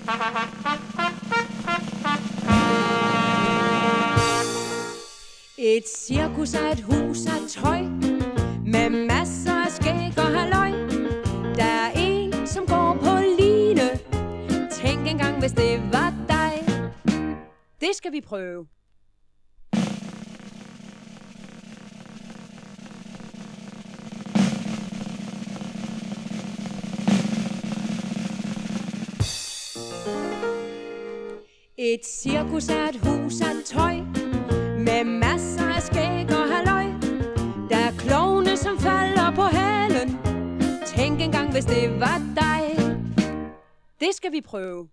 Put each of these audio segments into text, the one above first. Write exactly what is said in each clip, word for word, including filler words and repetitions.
Et cirkus er et hus af tøj, med masser af skæg og halløj. Der er en, som går på line. Tænk engang, hvis det var dig. Det skal vi prøve. Et cirkus er et hus af tøj, med masser af skæg og halløj. Der er klovne, som falder på halen. Tænk engang, hvis det var dig. Det skal vi prøve.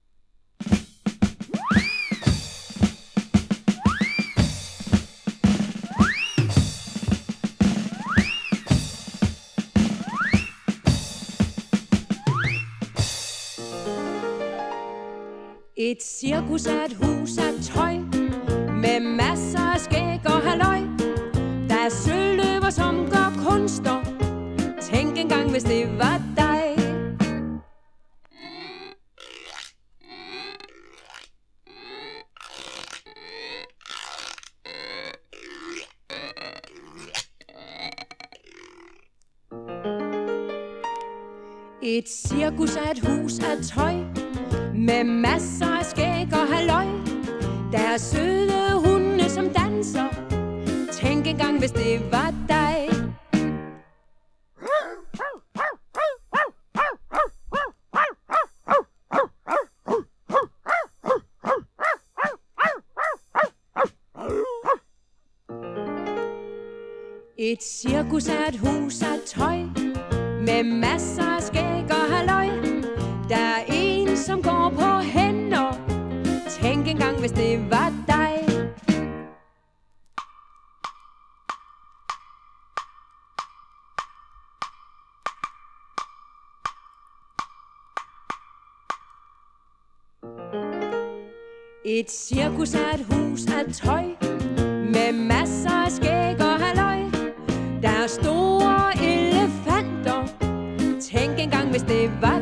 Et cirkus er et hus af tøj, med masser af skæg og halløj. Der er søløver, som gør kunster. Tænk engang, hvis det var dig. Et cirkus er et hus af tøj, med masser af skæg og halløj. Der er søde hunde, som danser. Tænk engang, hvis det var dig. Et cirkus er et hus af tøj, med masser af skæg og halløj. Der er en, som går på hænder. Tænk engang, hvis det var dig. Et cirkus er et hus af tøj, med masser af skæg og halløj. Der er store elefanter. Tænk engang, hvis det var